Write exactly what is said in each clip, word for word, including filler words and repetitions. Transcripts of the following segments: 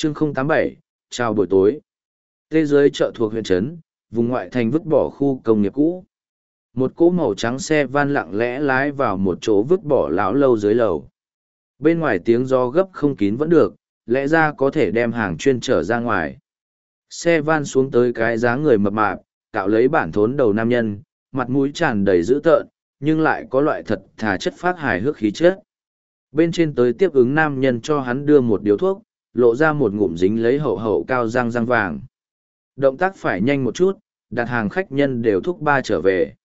chương không tám bảy, chào buổi tối. Tê dưới chợ thuộc huyện trấn, vùng ngoại thành vứt bỏ khu công nghiệp cũ. Một cỗ màu trắng xe van lặng lẽ lái vào một chỗ vứt bỏ lão lâu dưới lầu. Bên ngoài tiếng gió gấp không kín vẫn được, lẽ ra có thể đem hàng chuyên trở ra ngoài. Xe van xuống tới cái dáng người mập mạp, cạo lấy bản thốn đầu nam nhân, mặt mũi tràn đầy dữ tợn, nhưng lại có loại thật thà chất phát hài hước khí chất. Bên trên tới tiếp ứng nam nhân cho hắn đưa một điếu thuốc, lộ ra một ngụm dính lấy hậu hậu cao răng răng vàng. Động tác phải nhanh một chút, đặt hàng khách nhân đều thúc ba trở về.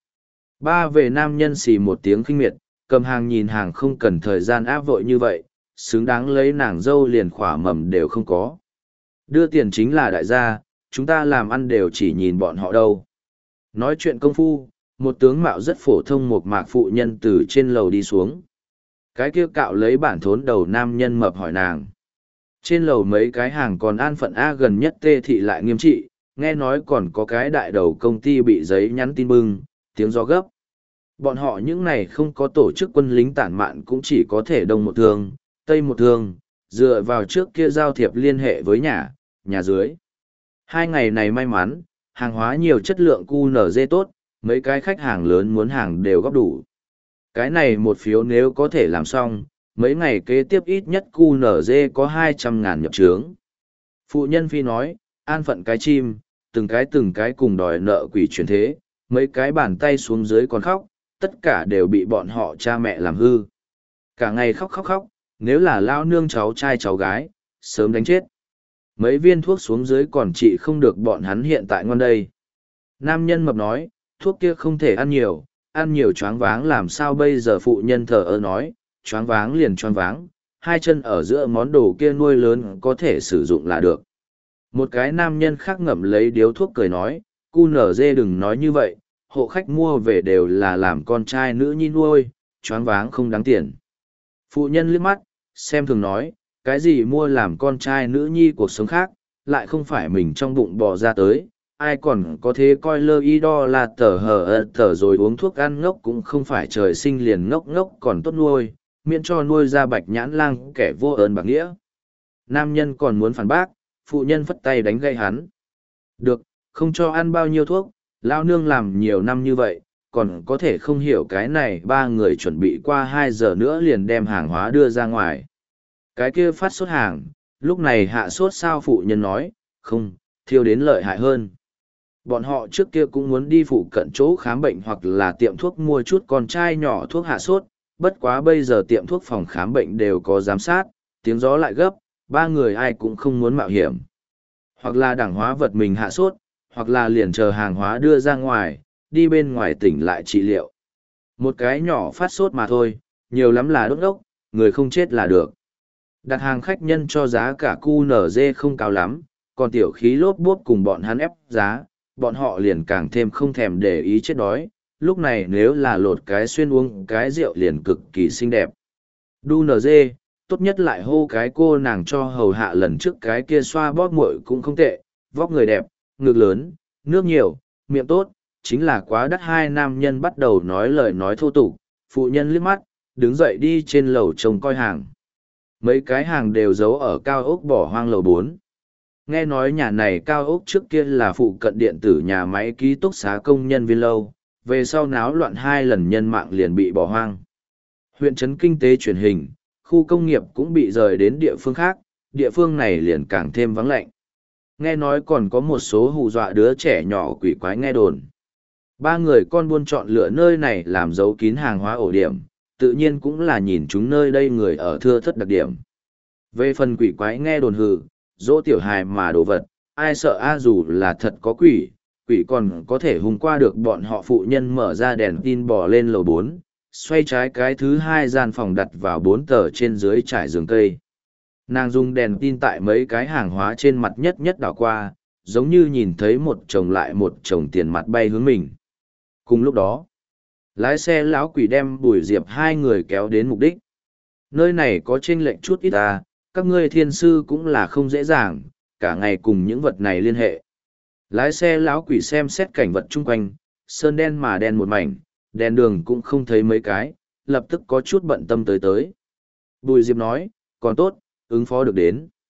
Ba về nam nhân xì một tiếng khinh miệt, cầm hàng nhìn hàng không cần thời gian áp vội như vậy, xứng đáng lấy nàng dâu liền khỏa mầm đều không có. Đưa tiền chính là đại gia, chúng ta làm ăn đều chỉ nhìn bọn họ đâu. Nói chuyện công phu, một tướng mạo rất phổ thông một mạc phụ nhân từ trên lầu đi xuống. Cái kia cạo lấy bản thốn đầu nam nhân mập hỏi nàng. Trên lầu mấy cái hàng còn an phận A gần nhất tê thị lại nghiêm trị, nghe nói còn có cái đại đầu công ty bị giấy nhắn tin bưng, tiếng gió gấp. Bọn họ những này không có tổ chức quân lính tản mạn cũng chỉ có thể đông một thương, tây một thương, dựa vào trước kia giao thiệp liên hệ với nhà, nhà dưới. Hai ngày này may mắn, hàng hóa nhiều chất lượng cu nở dê tốt, mấy cái khách hàng lớn muốn hàng đều góp đủ. Cái này một phiếu nếu có thể làm xong, mấy ngày kế tiếp ít nhất cu nở dê có hai trăm ngàn nhập trướng. Phụ nhân phi nói, an phận cái chim, từng cái từng cái cùng đòi nợ quỷ chuyển thế, mấy cái bàn tay xuống dưới còn khóc, tất cả đều bị bọn họ cha mẹ làm hư. Cả ngày khóc khóc khóc, nếu là lao nương cháu trai cháu gái, sớm đánh chết. Mấy viên thuốc xuống dưới còn trị không được bọn hắn hiện tại ngon đây. Nam nhân mập nói, thuốc kia không thể ăn nhiều, ăn nhiều choáng váng làm sao bây giờ phụ nhân thờ ơ nói, choáng váng liền choáng váng, hai chân ở giữa món đồ kia nuôi lớn có thể sử dụng là được. Một cái nam nhân khác ngậm lấy điếu thuốc cười nói, cu nở dê đừng nói như vậy, hộ khách mua về đều là làm con trai nữ nhi nuôi, choáng váng không đáng tiền. Phụ nhân liếc mắt, xem thường nói, cái gì mua làm con trai nữ nhi cuộc sống khác, lại không phải mình trong bụng bò ra tới, ai còn có thế coi lơ y đo là tờ hờ ơ tờ rồi uống thuốc ăn ngốc cũng không phải trời sinh liền ngốc ngốc còn tốt nuôi, miễn cho nuôi ra bạch nhãn lang kẻ vô ơn bạc nghĩa. Nam nhân còn muốn phản bác, phụ nhân phất tay đánh gây hắn. Được, không cho ăn bao nhiêu thuốc, lao nương làm nhiều năm như vậy, còn có thể không hiểu cái này ba người chuẩn bị qua hai giờ nữa liền đem hàng hóa đưa ra ngoài. Cái kia phát sốt hàng, lúc này hạ sốt sao phụ nhân nói, không, thiêu đến lợi hại hơn. Bọn họ trước kia cũng muốn đi phụ cận chỗ khám bệnh hoặc là tiệm thuốc mua chút con trai nhỏ thuốc hạ sốt, bất quá bây giờ tiệm thuốc phòng khám bệnh đều có giám sát, tiếng gió lại gấp, ba người ai cũng không muốn mạo hiểm. Hoặc là đảng hóa vật mình hạ sốt, hoặc là liền chờ hàng hóa đưa ra ngoài, đi bên ngoài tỉnh lại trị liệu. Một cái nhỏ phát sốt mà thôi, nhiều lắm là đốt ốc, người không chết là được. Đặt hàng khách nhân cho giá cả cu nở dê không cao lắm, còn tiểu khí lốp bốp cùng bọn hắn ép giá, bọn họ liền càng thêm không thèm để ý chết đói, lúc này nếu là lột cái xuyên uống cái rượu liền cực kỳ xinh đẹp. Đu nở dê, tốt nhất lại hô cái cô nàng cho hầu hạ lần trước cái kia xoa bóp muội cũng không tệ, vóc người đẹp, ngực lớn, nước nhiều, miệng tốt, chính là quá đắt. Hai nam nhân bắt đầu nói lời nói thô tục, phụ nhân liếc mắt, đứng dậy đi trên lầu trông coi hàng. Mấy cái hàng đều giấu ở cao ốc bỏ hoang lầu bốn. Nghe nói nhà này cao ốc trước kia là phụ cận điện tử nhà máy ký túc xá công nhân viên lâu, về sau náo loạn hai lần nhân mạng liền bị bỏ hoang. Huyện trấn kinh tế truyền hình, khu công nghiệp cũng bị rời đến địa phương khác, địa phương này liền càng thêm vắng lạnh. Nghe nói còn có một số hù dọa đứa trẻ nhỏ quỷ quái nghe đồn. Ba người con buôn chọn lựa nơi này làm giấu kín hàng hóa ổ điểm, tự nhiên cũng là nhìn chúng nơi đây người ở thưa thất đặc điểm. Về phần quỷ quái nghe đồn hừ, dỗ tiểu hài mà đồ vật, ai sợ a dù là thật có quỷ, quỷ còn có thể hùng qua được bọn họ. Phụ nhân mở ra đèn tin bò lên lầu bốn, xoay trái cái thứ hai gian phòng đặt vào bốn tờ trên dưới trải giường cây. Nàng dùng đèn tin tại mấy cái hàng hóa trên mặt nhất nhất đảo qua, giống như nhìn thấy một chồng lại một chồng tiền mặt bay hướng mình. Cùng lúc đó, lái xe lão quỷ đem Bùi Diệp hai người kéo đến mục đích. Nơi này có chênh lệch chút ít ta, các ngươi thiên sư cũng là không dễ dàng, cả ngày cùng những vật này liên hệ. Lái xe lão quỷ xem xét cảnh vật chung quanh, sơn đen mà đen một mảnh, đèn đường cũng không thấy mấy cái, lập tức có chút bận tâm tới tới. Bùi Diệp nói, còn tốt, ứng phó được đến.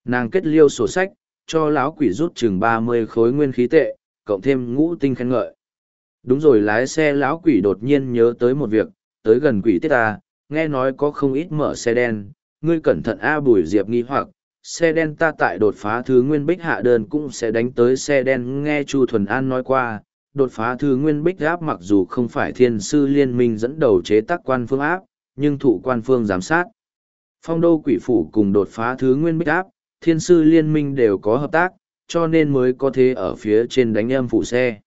Nàng kết liêu sổ sách, cho lão quỷ rút chừng ba mươi khối nguyên khí tệ, cộng thêm ngũ tinh khen ngợi. Đúng rồi, lái xe lão quỷ đột nhiên nhớ tới một việc, tới gần quỷ tiết ta, nghe nói có không ít mở xe đen, ngươi cẩn thận A. Bùi Diệp nghi hoặc, xe đen ta tại đột phá thứ nguyên bích hạ đơn cũng sẽ đánh tới xe đen. Nghe Chu Thuần An nói qua, đột phá thứ nguyên bích áp mặc dù không phải thiên sư liên minh dẫn đầu chế tác quan phương áp, nhưng thụ quan phương giám sát. Phong đô quỷ phủ cùng đột phá thứ nguyên bích áp, thiên sư liên minh đều có hợp tác, cho nên mới có thế ở phía trên đánh âm phụ xe.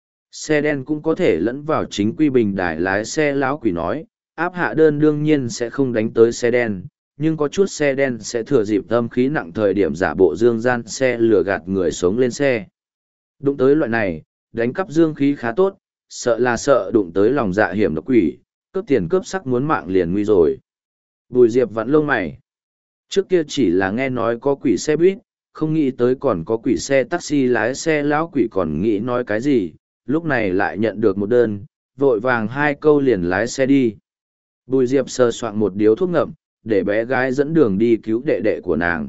Xe đen cũng có thể lẫn vào chính quy bình đài. Lái xe lão quỷ nói, áp hạ đơn đương nhiên sẽ không đánh tới xe đen, nhưng có chút xe đen sẽ thừa dịp âm khí nặng thời điểm giả bộ dương gian xe lừa gạt người sống lên xe. Đụng tới loại này, đánh cắp dương khí khá tốt, sợ là sợ đụng tới lòng dạ hiểm độc quỷ, cướp tiền cướp sắc muốn mạng liền nguy rồi. Bùi Diệp vặn lông mày. Trước kia chỉ là nghe nói có quỷ xe buýt, không nghĩ tới còn có quỷ xe taxi. Lái xe lão quỷ còn nghĩ nói cái gì, lúc này lại nhận được một đơn, vội vàng hai câu liền lái xe đi. Bùi Diệp sờ soạn một điếu thuốc ngậm, để bé gái dẫn đường đi cứu đệ đệ của nàng.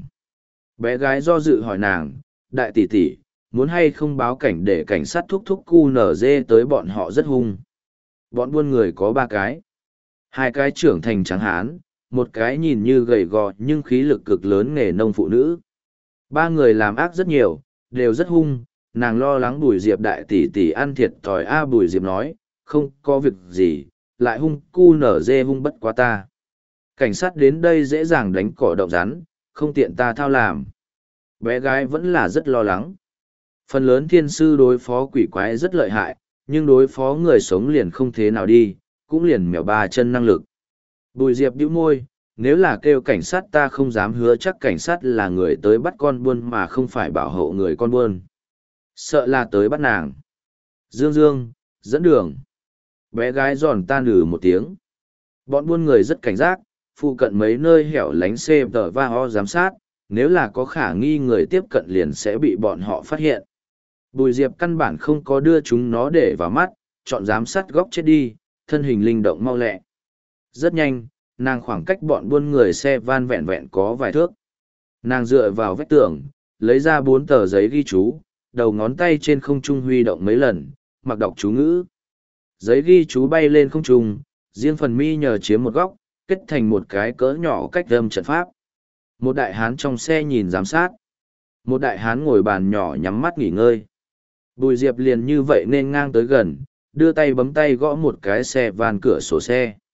Bé gái do dự hỏi nàng, đại tỷ tỷ, muốn hay không báo cảnh để cảnh sát thúc thúc cu nở dê tới, bọn họ rất hung. Bọn buôn người có ba cái. Hai cái trưởng thành trắng hán, một cái nhìn như gầy gò nhưng khí lực cực lớn nghề nông phụ nữ. Ba người làm ác rất nhiều, đều rất hung, nàng lo lắng Bùi Diệp đại tỷ tỷ ăn thiệt thòi. A. Bùi Diệp nói, không có việc gì, lại hung cu nở dê hung bất quá ta. Cảnh sát đến đây dễ dàng đánh cỏ động rắn, không tiện ta thao làm. Bé gái vẫn là rất lo lắng. Phần lớn thiên sư đối phó quỷ quái rất lợi hại, nhưng đối phó người sống liền không thế nào đi, cũng liền mèo ba chân năng lực. Bùi Diệp bĩu môi, nếu là kêu cảnh sát ta không dám hứa chắc cảnh sát là người tới bắt con buôn mà không phải bảo hộ người con buôn. Sợ là tới bắt nàng. Dương Dương, dẫn đường. Bé gái giòn tan nử một tiếng. Bọn buôn người rất cảnh giác, phụ cận mấy nơi hẻo lánh xê tờ va ho giám sát, nếu là có khả nghi người tiếp cận liền sẽ bị bọn họ phát hiện. Bùi Diệp căn bản không có đưa chúng nó để vào mắt, chọn giám sát góc chết đi, thân hình linh động mau lẹ. Rất nhanh, nàng khoảng cách bọn buôn người xe van vẹn vẹn có vài thước. Nàng dựa vào vách tường, lấy ra bốn tờ giấy ghi chú, đầu ngón tay trên không trung huy động mấy lần, mặc đọc chú ngữ. Giấy ghi chú bay lên không trung, riêng phần mi nhờ chiếm một góc, kết thành một cái cỡ nhỏ cách âm trận pháp. Một đại hán trong xe nhìn giám sát. Một đại hán ngồi bàn nhỏ nhắm mắt nghỉ ngơi. Bùi Diệp liền như vậy nên ngang tới gần, đưa tay bấm tay gõ một cái xe van cửa sổ xe.